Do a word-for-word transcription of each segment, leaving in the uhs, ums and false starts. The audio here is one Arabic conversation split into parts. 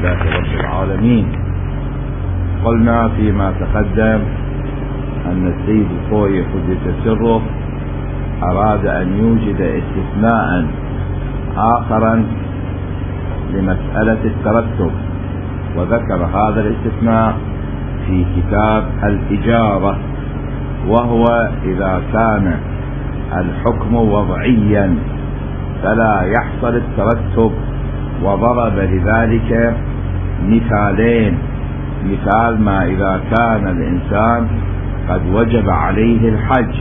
لله رب العالمين. قلنا فيما تقدم أن السيد الخوئي قدس سره أراد أن يوجد استثناء آخرا لمسألة الترتب، وذكر هذا الاستثناء في كتاب الإجارة، وهو إذا كان الحكم وضعيا فلا يحصل الترتب، وضرب لذلك مثالين. مثال ما إذا كان الإنسان قد وجب عليه الحج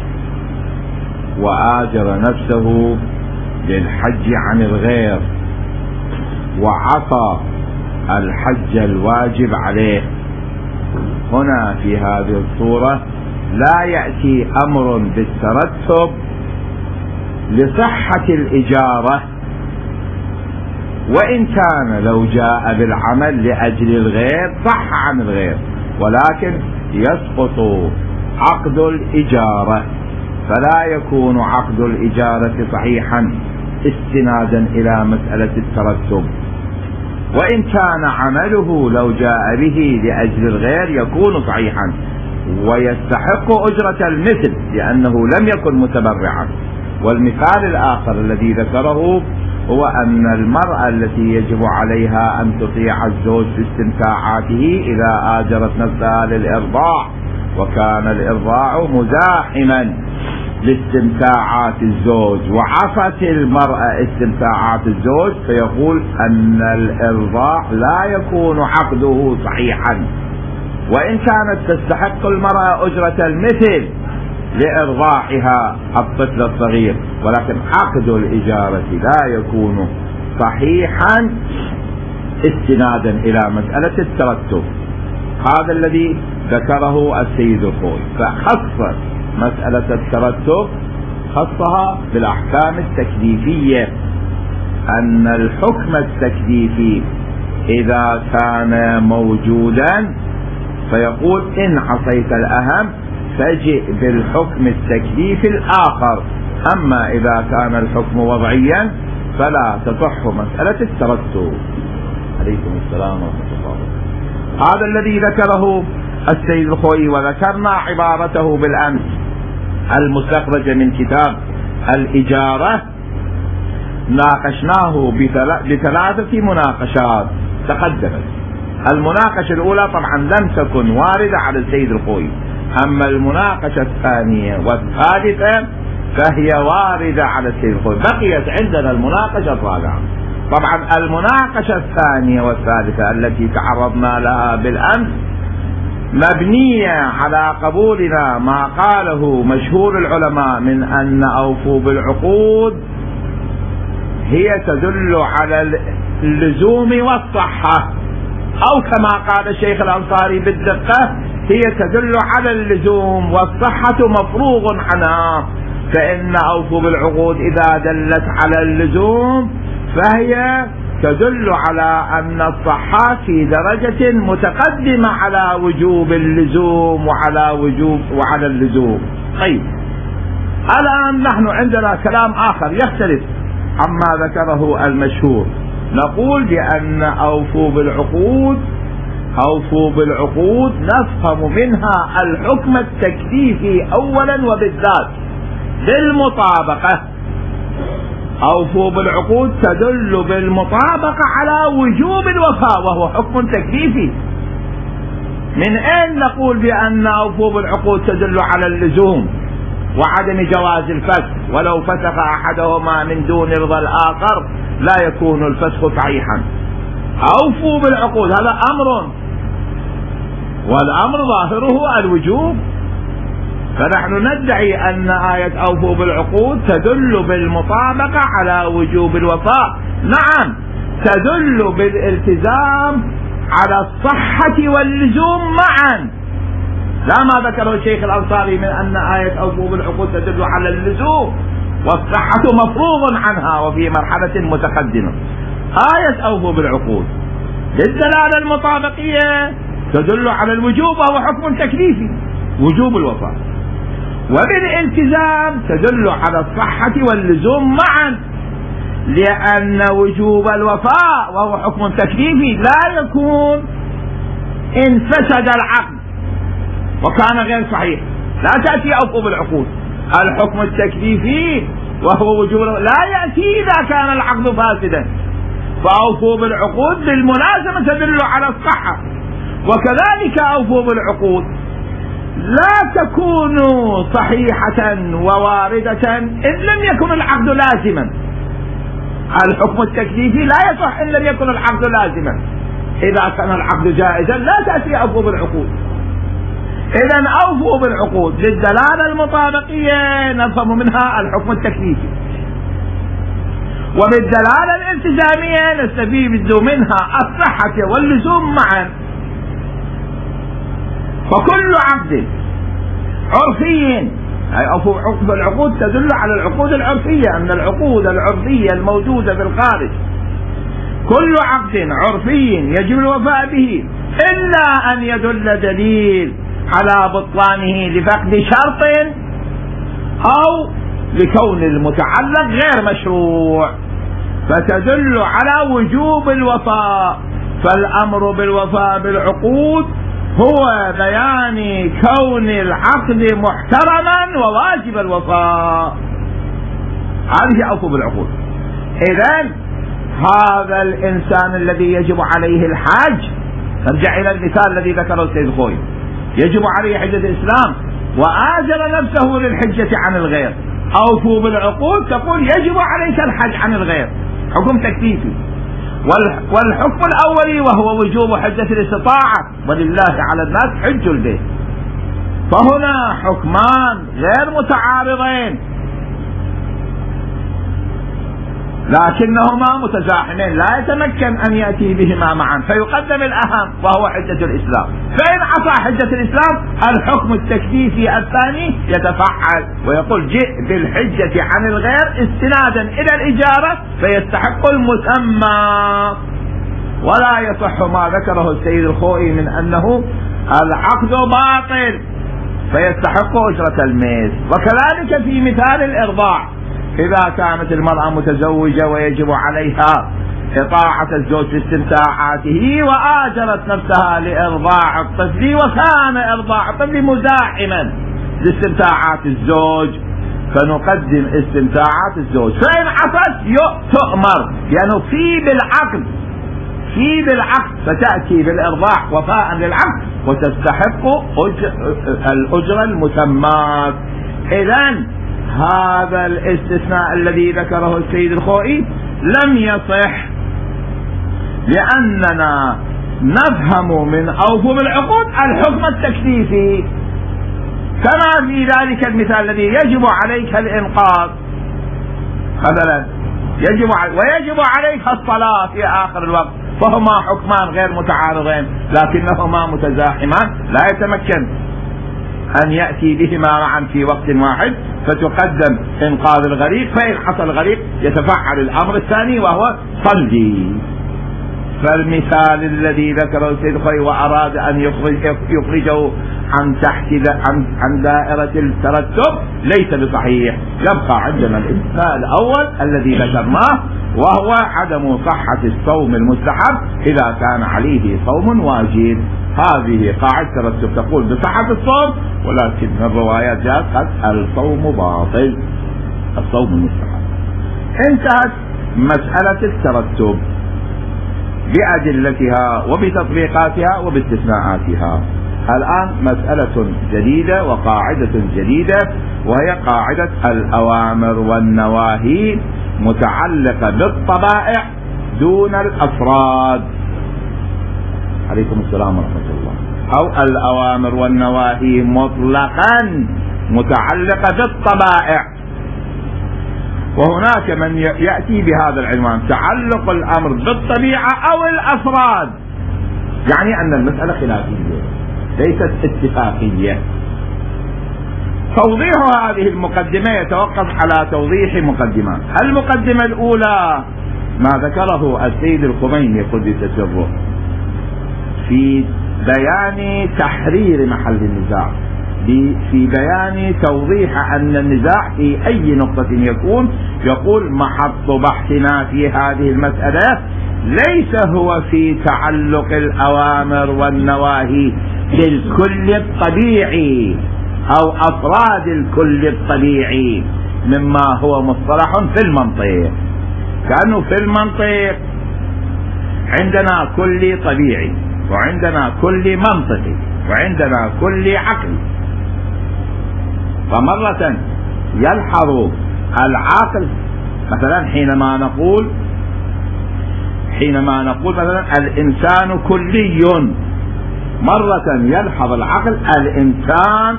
وآجر نفسه للحج عن الغير وعصى الحج الواجب عليه، هنا في هذه الصورة لا يأتي أمر بالترتب لصحة الإجارة، وإن كان لو جاء بالعمل لأجل الغير صح عن الغير، ولكن يسقط عقد الإجارة، فلا يكون عقد الإجارة صحيحا استنادا إلى مسألة الترتب. وإن كان عمله لو جاء به لأجل الغير يكون صحيحا ويستحق أجرة المثل لأنه لم يكن متبرعا. والمثال الآخر الذي ذكره هو أن المرأة التي يجب عليها أن تطيع الزوج في استمتاعاته إذا آجرت نفسها للإرضاع، وكان الإرضاع مزاحما لاستمتاعات الزوج وعصت المرأة استمتاعات الزوج، فيقول أن الإرضاع لا يكون عقده صحيحا، وإن كانت تستحق المرأة أجرة المثل لإرضاعها الطفل الصغير، ولكن عقد الإجارة لا يكون صحيحا استنادا إلى مسألة الترتب. هذا الذي ذكره السيد الخوئي، فخص مسألة الترتب خصها بالأحكام التكليفية، أن الحكم التكليفي إذا كان موجودا فيقول إن عصيت الأهم فجئ بالحكم التكليفي الآخر، أما إذا كان الحكم وضعيا فلا تصح مسألة الترتب. عليكم السلام ورحمة الله. هذا الذي ذكره السيد الخوئي، وذكرنا عبارته بالأمس المستخرجة من كتاب الإجارة، ناقشناه بثلاثة مناقشات تقدمت. المناقشة الأولى طبعا لم تكن واردة على السيد الخوئي، أما المناقشة الثانية والثالثة فهي واردة على السيد الخوئي. بقيت عندنا المناقشة الرابعة. طبعا المناقشة الثانية والثالثة التي تعرضنا لها بالأمس مبنية على قبولنا ما قاله مشهور العلماء من أن أوفوا بالعقود هي تدل على اللزوم والصحة، أو كما قال الشيخ الأنصاري بالدقة هي تدل على اللزوم والصحة مفروغ عنها، فإن أوفوا بالعقود إذا دلت على اللزوم فهي تدل على أن الصحة في درجة متقدمة على وجوب اللزوم وعلى وجوب وعلى اللزوم. طيب الآن نحن عندنا كلام آخر يختلف عما ذكره المشهور، نقول بأن أوفوا بالعقود أوفوا بالعقود نفهم منها الحكم التكليفي أولا وبالذات بالمطابقة. أوفوا بالعقود تدل بالمطابقة على وجوب الوفاء وهو حكم تكليفي. من أين نقول بأن أوفوا بالعقود تدل على اللزوم وعدم جواز الفسخ، ولو فسخ أحدهما من دون رضا الآخر لا يكون الفسخ صحيحا؟ أوفوا بالعقود هذا أمر، والأمر ظاهره الوجوب، فنحن ندعي أن آية أوفوا بالعقود تدل بالمطابقة على وجوب الوفاء. نعم تدل بالالتزام على الصحة واللزوم معا، لا ما ذكره الشيخ الأنصاري من أن آية أوفوا بالعقود تدل على اللزوم والصحة مفروض عنها وفي مرحلة متقدمة. آية أوفوا بالعقود بالدلالة المطابقية تدل على الوجوب وهو حكم تكليفي وجوب الوفاء، وبالالتزام تدل على الصحة واللزوم معا، لأن وجوب الوفاء وهو حكم تكليفي لا يكون إن فسد العقد وكان غير صحيح، لا تأتي أوفوا بالعقود. الحكم التكليفي وهو وجوب لا يأتي إذا كان العقد فاسدا، فأوفوا بالعقود بالملازمة تدل على الصحة. وكذلك أوفوا بالعقود لا تكون صحيحة وواردة إن لم يكن العقد لازما. الحكم التكليفي لا يصح إن لم يكن العقد لازما. إذا كان العقد جائزا لا تأتي أوفوا بالعقود. إذن أوفوا بالعقود للدلالة المطابقية نفهم منها الحكم التكليفي، وبالدلالة الالتزامية نستفيد منها الصحة واللزوم معا. فكل عقد عرفي، أي أوفوا بالعقود تدل على العقود العرفية، أن العقود العرفية الموجودة في الخارج كل عقد عرفي يجب الوفاء به إلا أن يدل دليل على بطلانه لفقد شرط أو لكون المتعلق غير مشروع، فتدل على وجوب الوفاء. فالأمر بالوفاء بالعقود هو بيان كون العقد محترما وواجب الوفاء. هذه أوفوا بالعقود. إذن هذا الإنسان الذي يجب عليه الحج، نرجع إلى المثال الذي ذكره السيد الخوئي، يجب عليه حجة الإسلام وآجر نفسه للحجة عن الغير. أوفوا بالعقود تقول يجب عليك الحج عن الغير، حكم تكليفي. والحكم الأولي وهو وجوب حجة الاستطاعة، ولله على الناس حج البيت. فهنا حكمان غير متعارضين لكنهما متزاحمين، لا يتمكن أن يأتي بهما معا، فيقدم الأهم وهو حجة الإسلام. فإن عصى حجة الإسلام الحكم التكليفي الثاني يتفعل ويقول جئ بالحجة عن الغير استنادا إلى الإجارة فيستحق المسمى. ولا يصح ما ذكره السيد الخوئي من أنه العقد باطل فيستحق أجرة الميز. وكذلك في مثال الإرضاع، إذا كانت المرأة متزوجة ويجب عليها إطاعة الزوج في استمتاعاته وآجرت نفسها لإرضاع الطفل، وكان إرضاع الطفل مزاحما لاستمتاعات الزوج، فنقدم استمتاعات الزوج. فإن عصت تؤمر لأنه في بالعقد في بالعقد فتأتي بالإرضاع وفاء للعقد وتستحق الأجرة المسماة. إذن هذا الاستثناء الذي ذكره السيد الخوئي لم يصح، لأننا نفهم من أوفوا بالعقود الحكم التكليفي، كما في ذلك المثال الذي يجب عليك الإنقاذ مثلا يجب ويجب عليك الصلاة في آخر الوقت، فهما حكمان غير متعارضين لكنهما متزاحمان، لا يتمكن أن يأتي بهما معا في وقت واحد، فتقدم إنقاذ الغريق، فإن حصل الغريق يتفعل الأمر الثاني وهو صلي. فالمثال الذي ذكره السيد الخوئي وأراد أن يخرج يخرجه عن تحت عن عن دائرة الترتب ليس بصحيح. يبقى عندنا المثال الأول الذي ذكرناه وهو عدم صحة الصوم المستحب إذا كان عليه صوم واجب. هذه قاعدة ترتب تقول بصحة الصوم، ولكن الروايات جاءت قد الصوم باطل الصوم المستحب. انتهت مسألة الترتب بأدلتها وبتطبيقاتها وباستثناءاتها. الآن مسألة جديدة وقاعدة جديدة، وهي قاعدة الأوامر والنواهي متعلقة بالطبائع دون الأفراد. عليكم السلام ورحمة الله. أو الأوامر والنواهي مطلقا متعلقة بالطبائع. وهناك من يأتي بهذا العنوان تعلق الأمر بالطبيعة أو الأفراد، يعني أن المسألة خلافية ليست اتفاقية. توضيح هذه المقدمة يتوقف على توضيح مقدمات. المقدمة الأولى ما ذكره السيد الخميني قدس سره في بيان تحرير محل النزاع، في بيان توضيح أن النزاع في أي نقطة يكون، يقول محط بحثنا في هذه المسألة ليس هو في تعلق الأوامر والنواهي بالكل الطبيعي أو أفراد الكل الطبيعي مما هو مصطلح في المنطق، كأنه في المنطق عندنا كل طبيعي وعندنا كل منطقي وعندنا كل عقل. فمرة يلحظ العقل مثلا حينما نقول حينما نقول مثلا الإنسان كلي، مرة يلحظ العقل الإنسان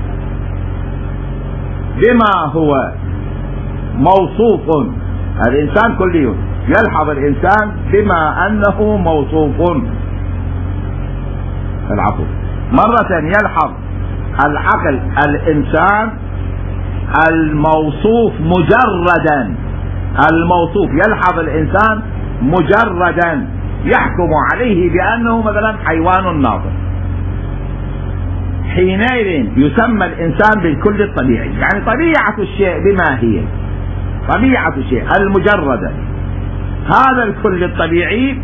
بما هو موصوف، الإنسان كلي، يلحظ الإنسان بما أنه موصوف العقل. مرة يلحظ العقل الإنسان الموصوف مجردا، الموصوف يلحظ الإنسان مجردا يحكم عليه بأنه مثلا حيوان ناطق، حينئذ يسمى الإنسان بالكل الطبيعي. يعني طبيعة الشيء بما هي طبيعة الشيء المجردة، هذا الكل الطبيعي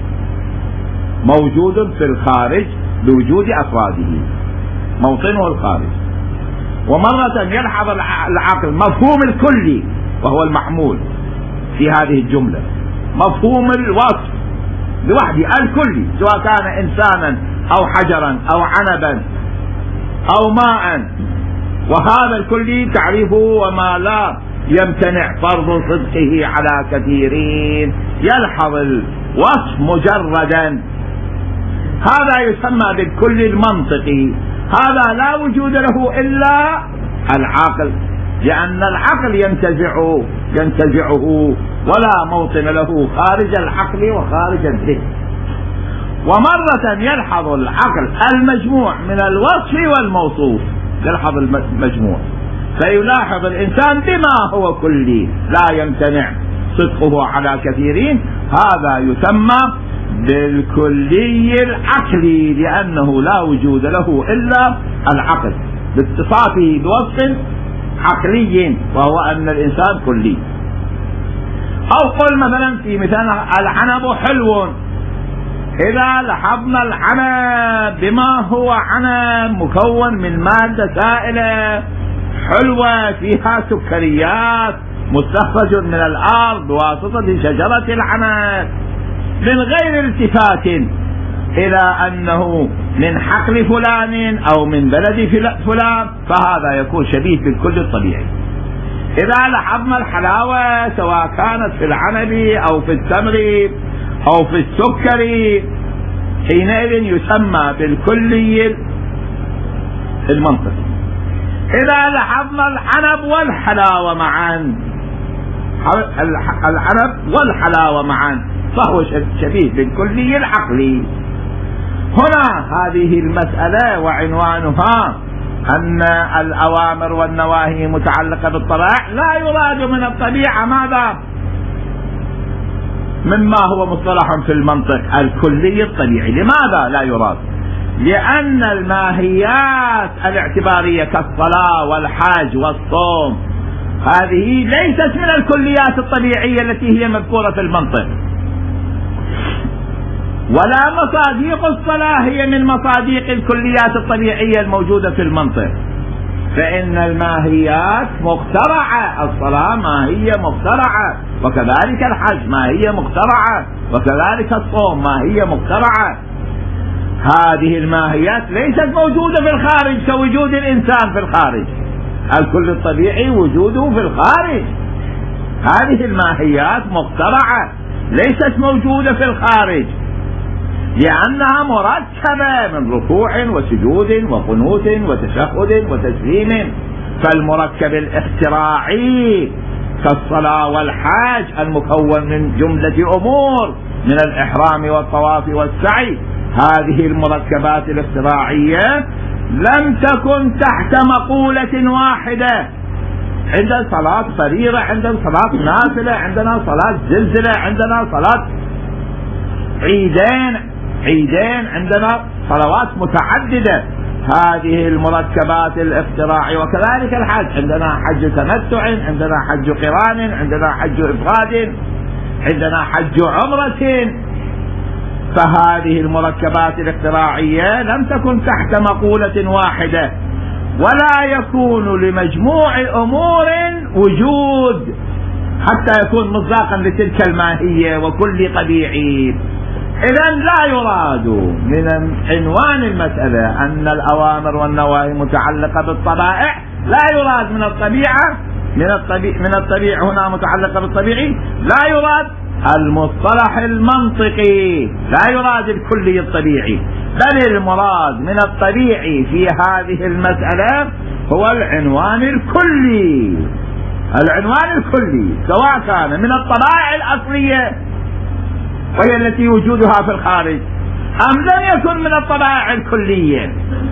موجود في الخارج بوجود أفراده، موطنه الخارج. ومرة يلحظ العقل مفهوم الكلي وهو المحمول في هذه الجملة، مفهوم الوصف لوحده الكلي، سواء كان إنسانا أو حجرا أو عنبا أو ماء، وهذا الكلي تعريفه وما لا يمتنع فرض صدقه على كثيرين. يلحظ الوصف مجردا، هذا يسمى بالكل المنطقي، هذا لا وجود له إلا العقل، لأن العقل ينتزعه ينتزعه ولا موطن له خارج العقل وخارج الذهن. ومرة يلحظ العقل المجموع من الوصف والموصوف، يلحظ المجموع فيلاحظ الإنسان بما هو كلي لا يمتنع صدقه على كثيرين، هذا يسمى بالكلي العقلي، لأنه لا وجود له إلا العقل باتصافه بوصف عقلي وهو أن الإنسان كلي. أو قل مثلا في مثال العنب حلو، إذا لاحظنا العنب بما هو عنب مكون من مادة سائلة حلوة فيها سكريات مستخرج من الأرض بواسطة شجرة العنب من غير التفات إلى أنه من حقل فلان أو من بلد فلان، فهذا يكون شبيه بالكل الطبيعي. إذا لاحظنا الحلاوة سواء كانت في العنب أو في التمر أو في السكر، حينئذ يسمى بالكلي المنطقي. إذا لاحظنا العنب والحلاوة معا، العنب والحلاوة معا، فهو شبيه بالكلي العقلي. هنا هذه المسألة وعنوانها أن الأوامر والنواهي متعلقة بالطبائع، لا يراد من الطبيعة ماذا؟ مما هو مصطلح في المنطق الكلي الطبيعي. لماذا لا يراد؟ لأن الماهيات الاعتبارية كالصلاة والحج والصوم هذه ليست من الكليات الطبيعية التي هي مذكورة في المنطق، ولا مصاديق الصلاة هي من مصاديق الكليات الطبيعية الموجودة في المنطق، فإن الماهيات مخترعة، الصلاة ماهية مخترعة، وكذلك الحج ماهية مخترعة، وكذلك الصوم ماهية مخترعة. هذه الماهيات ليست موجودة في الخارج كوجود الإنسان في الخارج، الكل الطبيعي وجوده في الخارج. هذه الماهيات مخترعة ليست موجودة في الخارج، لأنها مركبة من ركوع وسجود وقنوت وتشهد وتسليم. فالمركب الاختراعي كالصلاة والحج المكون من جملة أمور من الإحرام والطواف والسعي، هذه المركبات الاختراعية لم تكن تحت مقولة واحدة. عندنا صلاة فريضة، عندنا صلاة نافلة، عندنا صلاة زلزلة، عندنا صلاة عيدين عيدين عندنا صلوات متعددة. هذه المركبات الاختراعية. وكذلك الحج، عندنا حج تمتع، عندنا حج قران، عندنا حج إفراد، عندنا حج عمرة. فهذه المركبات الاختراعية لم تكن تحت مقولة واحدة، ولا يكون لمجموع أمور وجود حتى يكون مصداقا لتلك الماهية وكل طبيعي. إذن لا يراد من عنوان المسألة أن الأوامر والنواهي متعلقة بالطبائع، لا يراد من الطبيعة من الطبيعة من الطبيعة هنا متعلقة بالطبيعي، لا يراد المصطلح المنطقي، لا يراد الكلي الطبيعي، بل المراد من الطبيعي في هذه المسألة هو العنوان الكلي. العنوان الكلي سواء كان من الطبائع الأصلية وهي التي وجودها في الخارج، أم لم يكن من الطبائع الكلية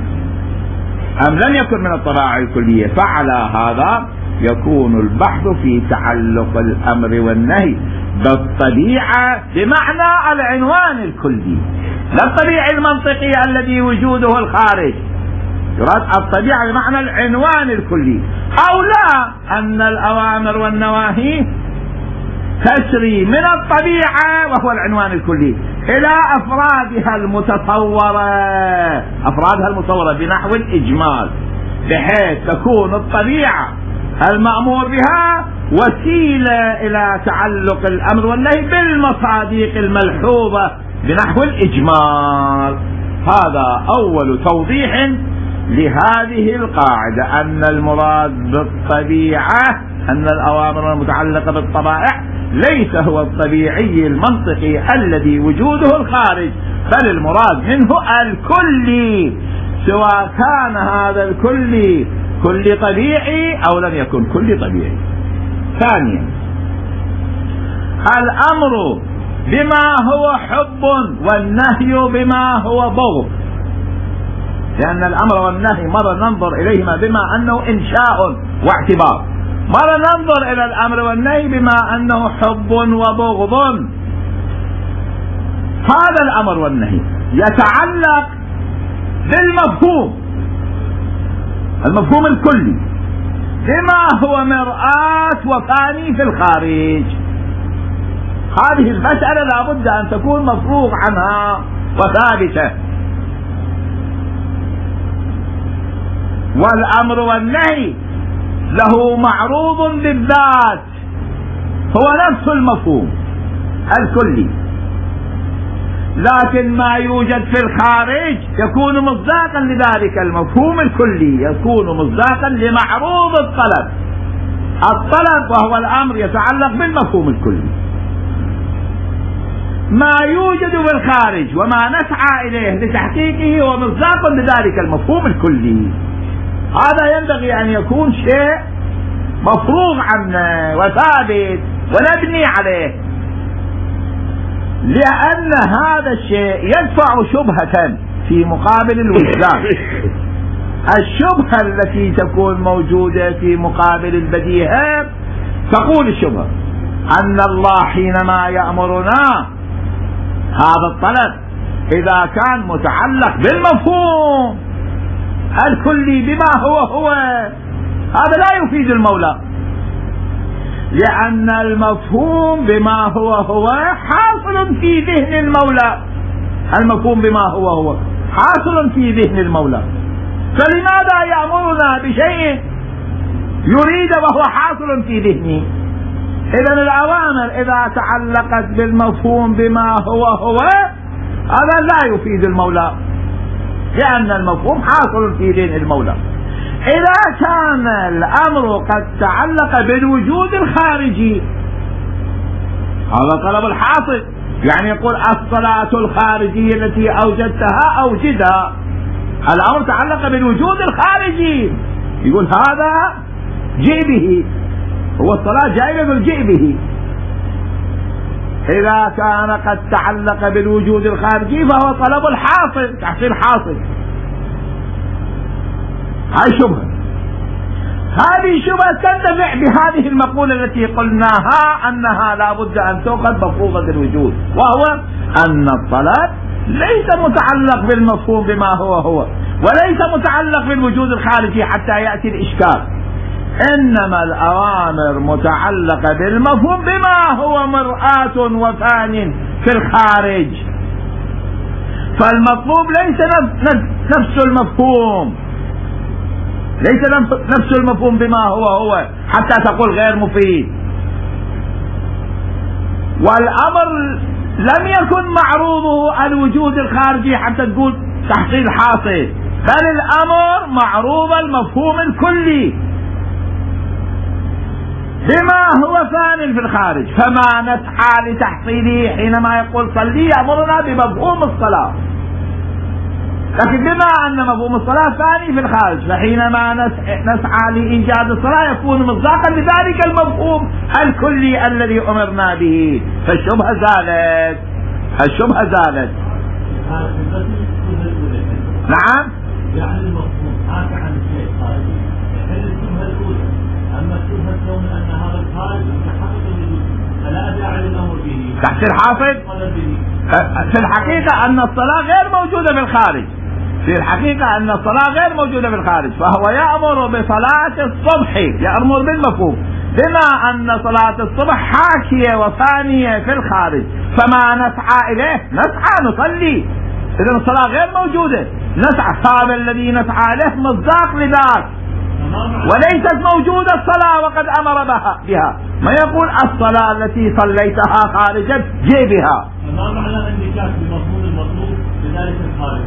أم لم يكن من الطبائع الكلية فعلى هذا يكون البحث في تعلق الأمر والنهي بالطبيعة بمعنى العنوان الكلي، لا الطبيعي المنطقي الذي وجوده الخارج. يراد الطبيعة بمعنى العنوان الكلي، أو لا أن الأوامر والنواهي تسري من الطبيعة وهو العنوان الكلي إلى أفرادها المتصورة أفرادها المتصورة بنحو الإجمال، بحيث تكون الطبيعة المأمور بها وسيلة إلى تعلق الأمر والنهي بالمصادق الملحوظة بنحو الإجمال. هذا أول توضيح لهذه القاعدة، أن المراد بالطبيعة أن الأوامر المتعلقة بالطبائع ليس هو الطبيعي المنطقي الذي وجوده الخارج، بل المراد منه الكلي، سواء كان هذا الكلي كل طبيعي أو لم يكن كل طبيعي. ثانيا، الأمر بما هو حب والنهي بما هو بغض، لأن الأمر والنهي مرة ننظر إليهما بما أنه إنشاء واعتبار، مرة ننظر إلى الأمر والنهي بما أنه حب وبغض. هذا الأمر والنهي يتعلق بالمفهوم المفهوم الكلي بما هو مرآة وفاني في الخارج. هذه المسألة لا بد أن تكون مفروغ عنها وثابتة. والأمر والنهي له معروض بالذات، هو نفس المفهوم الكلي، لكن ما يوجد في الخارج يكون مصداقا لذلك المفهوم الكلي، يكون مصداقا لمعروض الطلب. الطلب وهو الأمر يتعلق بالمفهوم الكلي. ما يوجد في الخارج وما نسعى إليه لتحقيقه هو مصداق لذلك المفهوم الكلي. هذا ينبغي أن يكون شيء مفروغ عنه وثابت ونبني عليه، لأن هذا الشيء يدفع شبهة في مقابل الوجدان. الشبهة التي تكون موجودة في مقابل البديهة، تقول الشبهة أن الله حينما يأمرنا هذا الطلب إذا كان متعلق بالمفهوم الكلي بما هو هو، هذا لا يفيد المولى، لأن المفهوم بما هو هو حاصل في ذهن المولى. المفهوم بما هو هو حاصل في ذهن المولى، فلماذا يأمرنا بشيء يريد وهو حاصل في ذهنه؟ إذن الأوامر إذا تعلقت بالمفهوم بما هو هو هذا لا يفيد المولى، لأن المفهوم حاصل في ذهن المولى. إذا كان الأمر قد تعلق بالوجود الخارجي، هذا طلب الحاصل، يعني يقول الصلاة الخارجية التي أوجدتها أوجدها، الأمر تعلق بالوجود الخارجي، يقول هذا جئ به، هو الصلاة جائزة بالجئ به. إذا كان قد تعلق بالوجود الخارجي فهو طلب الحاصل، تحصيل حاصل. هاي شبهة، هذه شبهة تندفع بهذه المقولة التي قلناها أنها لا بد أن تؤخذ مفروضة الوجود، وهو أن الطلب ليس متعلق بالمفهوم بما هو هو، وليس متعلق بالوجود الخارجي حتى يأتي الإشكال. إنما الأوامر متعلقة بالمفهوم بما هو مرآة وفان في الخارج، فالمطلوب ليس نفس المفهوم، ليس نفس المفهوم بما هو هو حتى تقول غير مفيد. والأمر لم يكن معروضه الوجود الخارجي حتى تقول تحصيل حاصل، بل الأمر معروض المفهوم الكلي بما هو فان في الخارج، فما نسعى لتحصيله حينما يقول صلي يأمرنا بمفهوم الصلاة، لكن بما أن مفهوم الصلاة ثاني في الخارج، فحينما نسعى لإيجاد الصلاة يكون مصداقا لذلك المفهوم الكلي الذي أمرنا به، فالشبهة زالت، الشبهة زالت. نعم. يعني المفهوم حاكى عن الشيء خارجي يحل الشبهة الأولى، أما الشبهة الثانية أن هذا الخارج متحقق بالوجود فلا داعي للأمر به. تحصيل حاصل؟ في الحقيقة أن الصلاة غير موجودة في الخارج، في الحقيقة أن الصلاة غير موجودة في الخارج، فهو يأمر بصلاة الصبح، يأمر بالمفهوم بما أن صلاة الصبح حاكية وفانية في الخارج، فما نسعى إليه نسعى نصلي، إذن الصلاة غير موجودة، نسعى، هذا الذي نسعى له مصداق لذاك، وليست موجودة الصلاة وقد أمر بها, بها ما يقول الصلاة التي صليتها خارجا جي بها. ما معنى اندكاك بمفهوم المطلوب بذلك الخارج؟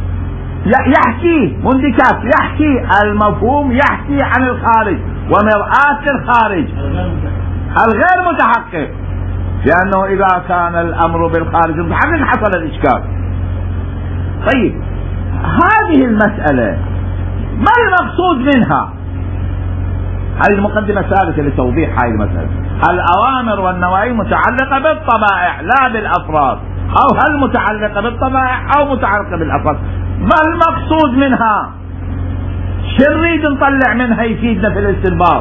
يحكي مندكاك، يحكي المفهوم، يحكي عن الخارج ومرآة الخارج الغير متحقق، لأنه إذا كان الأمر بالخارج متحقق حصل الإشكال. طيب هذه المسألة ما المقصود منها؟ هذه المقدمة الثالثة لتوضيح هذه المسألة. الأوامر والنواهي متعلقة بالطبائع لا بالأفراد، أو هل متعلقة بالطبائع أو متعلقة بالأفراد؟ ما المقصود منها؟ شو نريد نطلع منها يفيدنا في الاستنباط؟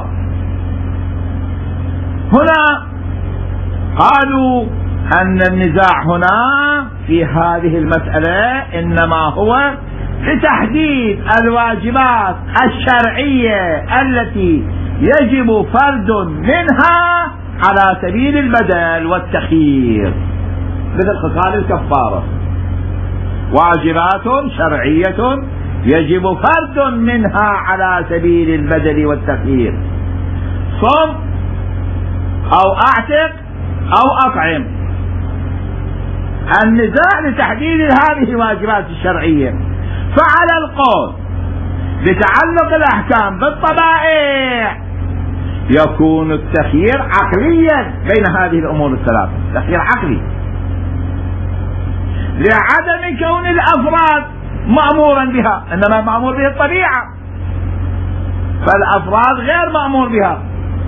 هنا قالوا أن النزاع هنا في هذه المسألة إنما هو لتحديد الواجبات الشرعية التي يجب فرد منها على سبيل البدل والتخيير، مثل خصال الكفارة، واجبات شرعية يجب فرد منها على سبيل البدل والتخيير، صم أو أعتق أو أطعم. النزاع لتحديد هذه الواجبات الشرعية، فعلى القول بتعلق الأحكام بالطبائع يكون التخيير عقليا بين هذه الأمور الثلاثة، تخيير عقلي لعدم كون الأفراد مأمورا بها، إنما مأمور به الطبيعة، فالأفراد غير مأمور بها،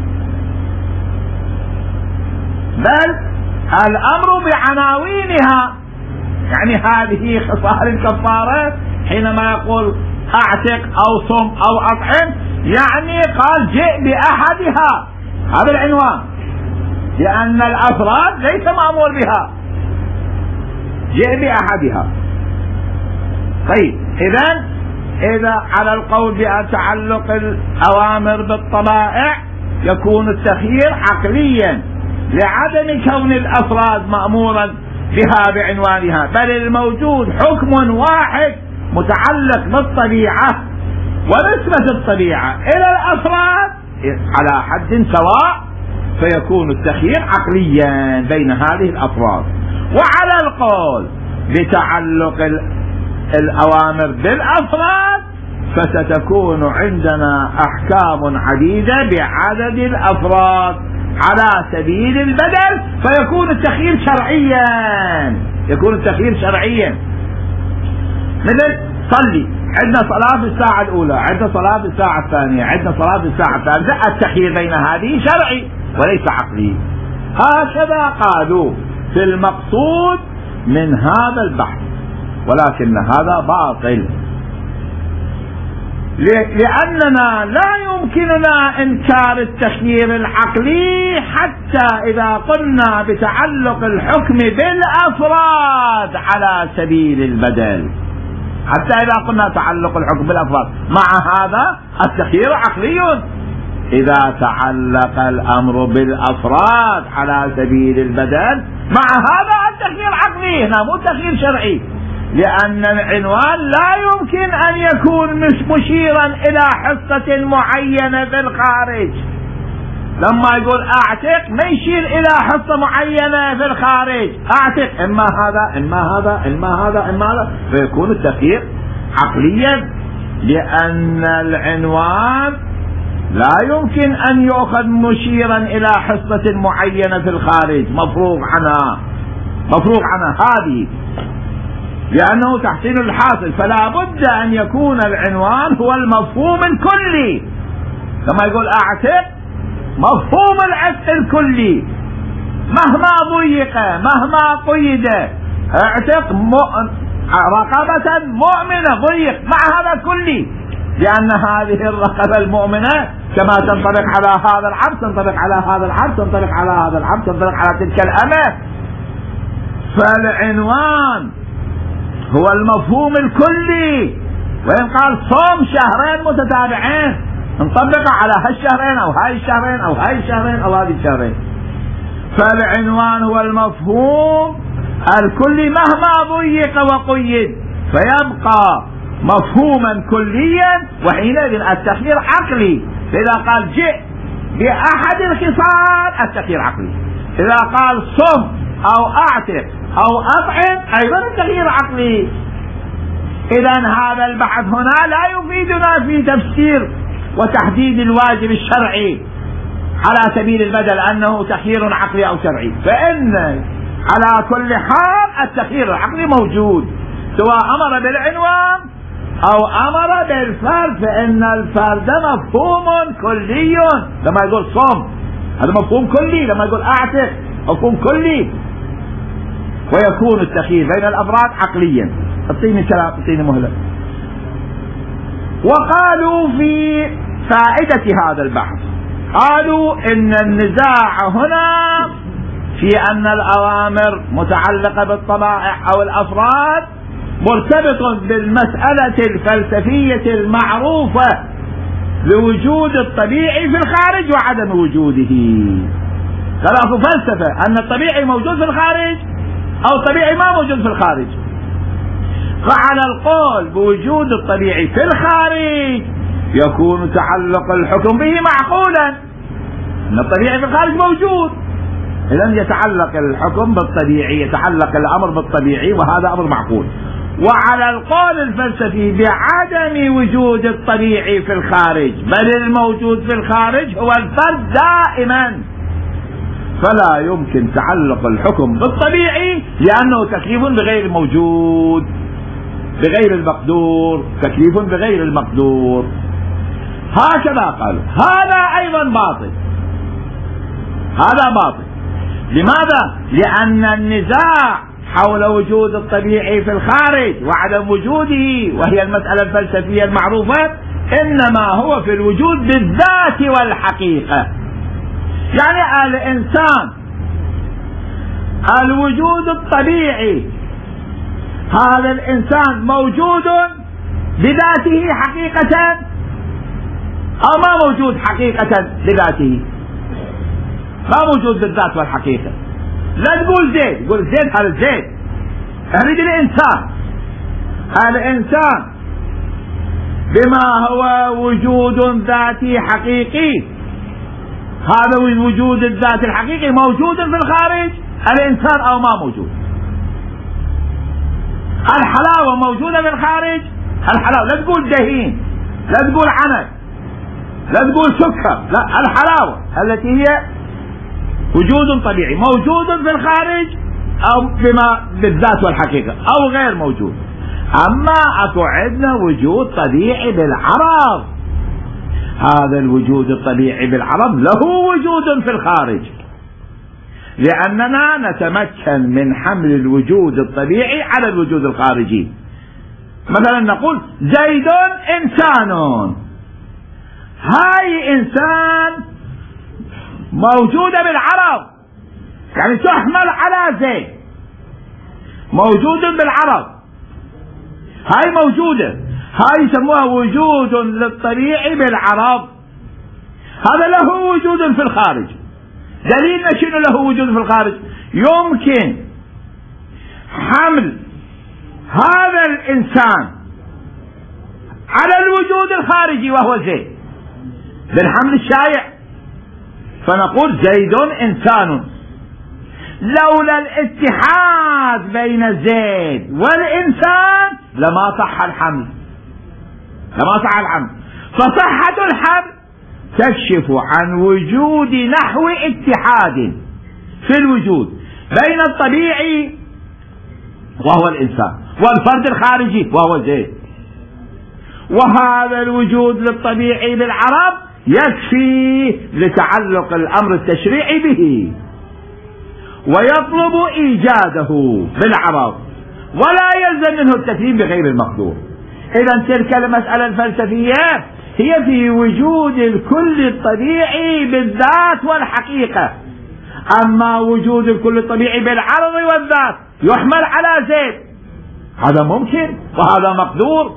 بل الأمر بعناوينها. يعني هذه خصال الكفارة حينما يقول أعتق أو صم أو أطعم، يعني قال جئ بأحدها، هذا العنوان، لأن الأفراد ليس مأمور بها، جئ بأحدها. طيب إذن إذا على القول بتعلق الأوامر بالطبائع يكون التخيير عقليا لعدم كون الأفراد مأمورا بها بعنوانها، بل الموجود حكم واحد متعلق بالطبيعة ونسبة الطبيعة إلى الأفراد على حد سواء، فيكون التخيير عقليا بين هذه الأفراد. وعلى القول بتعلق الأوامر بالأفراد فستكون عندنا أحكام عديدة بعدد الأفراد على سبيل البدل، فيكون التخيير شرعيا، يكون التخيير شرعيا. مثل صلي، عندنا صلاة في الساعة الأولى، عندنا صلاة في الساعة الثانية، عندنا صلاة في الساعة الثالثة، التخيير بين هذه شرعي وليس عقلي. هكذا قالوا في المقصود من هذا البحث، ولكن هذا باطل، لأننا لا يمكننا إنكار التخيير العقلي حتى إذا قلنا بتعلق الحكم بالأفراد على سبيل البدل، حتى إذا قلنا تعلق الحكم بالأفراد مع هذا التخيير عقلي. إذا تعلق الأمر بالأفراد على سبيل البدل مع هذا التخيير عقلي، هنا مو تخيير شرعي، لأن العنوان لا يمكن أن يكون مشيرا إلى حصة معينة في الخارج. لما يقول أعتق ما يشير إلى حصة معينة في الخارج، أعتق إما هذا إما هذا إما هذا إما هذا، فيكون التخيير عقليا، لأن العنوان لا يمكن أن يؤخذ مشيرا إلى حصة معينة في الخارج مفروغ عنها مفروغ عنها هذه، لأنه تحسين الحاصل، فلا بد أن يكون العنوان هو المفهوم الكلي. لما يقول أعتق مفهوم العتق الكلي مهما ضيق مهما قيد، اعتق رقبة مؤمنة ضيق مع هذا كلي، لأن هذه الرقبة المؤمنة كما تنطبق على هذا العبد تنطبق على هذا العبد تنطبق على هذا العبد تنطبق على تلك الأمة. فالعنوان هو المفهوم الكلي، وإن قال صوم شهرين متتابعين نطبق على هالشهرين أو هاي الشهرين أو هاي الشهرين أو هذه الشهرين. فالعنوان هو المفهوم الكلي مهما ضيق وقيد، فيبقى مفهوما كليا، وحينئذ التخيير عقلي. فإذا قال جئ بأحد الخصال التخيير عقلي، إذا قال صم أو أعتق أو أطعم أيضا التخيير عقلي. إذن هذا البحث هنا لا يفيدنا في تفسير وتحديد الواجب الشرعي على سبيل البدل أنه تخيير عقلي أو شرعي، فإن على كل حال التخيير العقلي موجود، سواء أمر بالعنوان أو أمر بالفرد، فإن الفرد مفهوم كلي. لما يقول صم هذا مفهوم كلي، لما يقول أعتق مفهوم كلي، ويكون التخيير بين الأفراد عقليا. اعطيني كلام اعطيني مهلة. وقالوا في فائدة هذا البحث، قالوا إن النزاع هنا في أن الأوامر متعلقة بالطبائع أو الأفراد مرتبط بالمسألة الفلسفية المعروفة لوجود الطبيعي في الخارج وعدم وجوده. ثلاث فلسفة، أن الطبيعي موجود في الخارج أو الطبيعي ما موجود في الخارج. فعلى القول بوجود الطبيعي في الخارج يكون تعلق الحكم به معقولا، أن الطبيعي في الخارج موجود، إذن يتعلق الحكم بالطبيعي، يتعلق الأمر بالطبيعي، وهذا أمر معقول. وعلى القول الفلسفي بعدم وجود الطبيعي في الخارج، بل الموجود في الخارج هو الفرد دائما، فلا يمكن تعلق الحكم بالطبيعي لأنه تكليف بغير الموجود بغير المقدور، تكليف بغير المقدور. هكذا قالوا. هذا أيضا باطل، هذا باطل. لماذا؟ لأن النزاع حول وجود الطبيعي في الخارج وعدم وجوده، وهي المسألة الفلسفية المعروفة، إنما هو في الوجود بالذات والحقيقة. يعني الإنسان الوجود الطبيعي، هذا الإنسان موجود بذاته حقيقة أو ما موجود حقيقة بذاته؟ ما موجود بالذات والحقيقة. لا تقول زيد، قول زيد هذا زيد، أريد الإنسان. الإنسان بما هو وجود ذاتي حقيقي، هذا وجود الذات الحقيقي موجود في الخارج الإنسان أو ما موجود. الحلاوة موجودة في الخارج، الحلاوة لا تقول دهين، لا تقول عنب، لا تقول سكر، لا، الحلاوة التي هي وجود طبيعي موجود في الخارج أو بما بالذات والحقيقة أو غير موجود. أما أكو عندنا وجود طبيعي بالعرض، هذا الوجود الطبيعي بالعرض له وجود في الخارج، لأننا نتمكن من حمل الوجود الطبيعي على الوجود الخارجي. مثلا نقول زيد إنسان، هاي إنسان موجودة بالعرض، يعني تحمل على زيد، موجود بالعرض. هاي موجودة، هاي يسموها وجود للطبيعي بالعرض. هذا له وجود في الخارج. دليلنا شنو له وجود في الخارج؟ يمكن حمل هذا الإنسان على الوجود الخارجي وهو زيد بالحمل الشائع، فنقول زيد إنسان. لولا الاتحاد بين زيد والإنسان لما صح الحمل، لما صح الحمل. فصحة الحمل تكشف عن وجود نحو اتحاد في الوجود بين الطبيعي وهو الإنسان والفرد الخارجي وهو زيد. وهذا الوجود للطبيعي بالعرب يكفي لتعلق الأمر التشريعي به، ويطلب إيجاده بالعرب، ولا يلزم منه التكليف بغير المقدور. إذا تلك المسألة الفلسفية هي في وجود الكل الطبيعي بالذات والحقيقة. أما وجود الكل الطبيعي بالعرض والذات يحمل على زيد، هذا ممكن وهذا مقدور،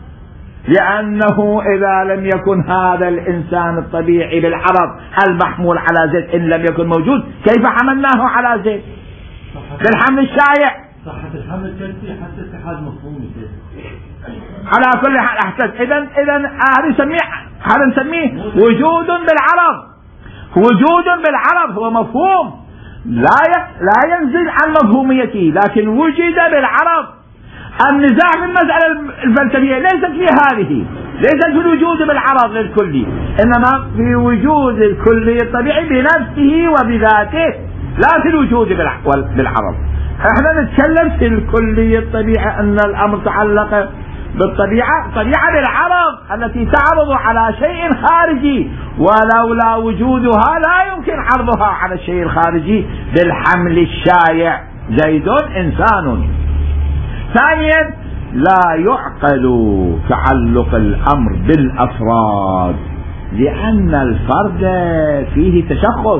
لأنه إذا لم يكن هذا الإنسان الطبيعي بالعرض المحمول على زيد إن لم يكن موجود، كيف حملناه على زيد بالحمل الشائع؟ صحة الحمل تكفي حتى اتحاد مفهومي على كل حال. أحسن. إذا إذا هذا نسميه هذا نسميه وجود بالعرض. وجود بالعرض هو مفهوم لا لا ينزل عن مفهوميته، لكن وجد بالعرض. النزاع في المسألة الفلسفية ليست في هذه، ليست في الوجود بالعرض للكلي، إنما في وجود الكلي الطبيعي بنفسه وبذاته، لا في الوجود بالعرض. احنا نتكلم في الكلي الطبيعي أن الأمر تعلق بالطبيعة، طبيعة بالعرض التي تعرض على شيء خارجي، ولولا وجودها لا يمكن عرضها على الشيء الخارجي بالحمل الشائع زيد إنسان. ثانيا لا يعقل تعلق الأمر بالأفراد، لأن الفرد فيه تشخص.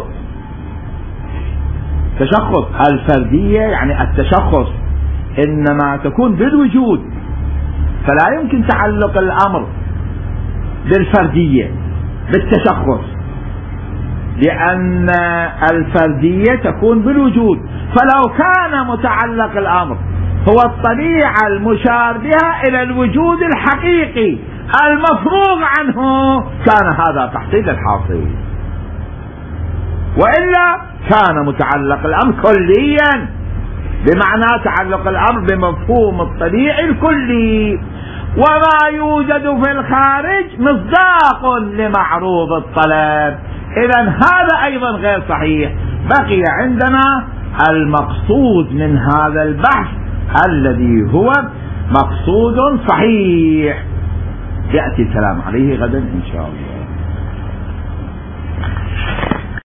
تشخص الفردية يعني التشخص إنما تكون بالوجود، فلا يمكن تعلق الأمر بالفردية بالتشخص، لأن الفردية تكون بالوجود. فلو كان متعلق الأمر هو الطبيعة المشار بها إلى الوجود الحقيقي المفروغ عنه كان هذا تحصيل الحاصل، وإلا كان متعلق الأمر كليا، بمعنى تعلق الأمر بمفهوم الطبيعي الكلي، وما يوجد في الخارج مصداق لمعروض الطلب. إذا هذا أيضا غير صحيح. بقي عندنا المقصود من هذا البحث الذي هو مقصود صحيح، يأتي الكلام عليه غدا إن شاء الله.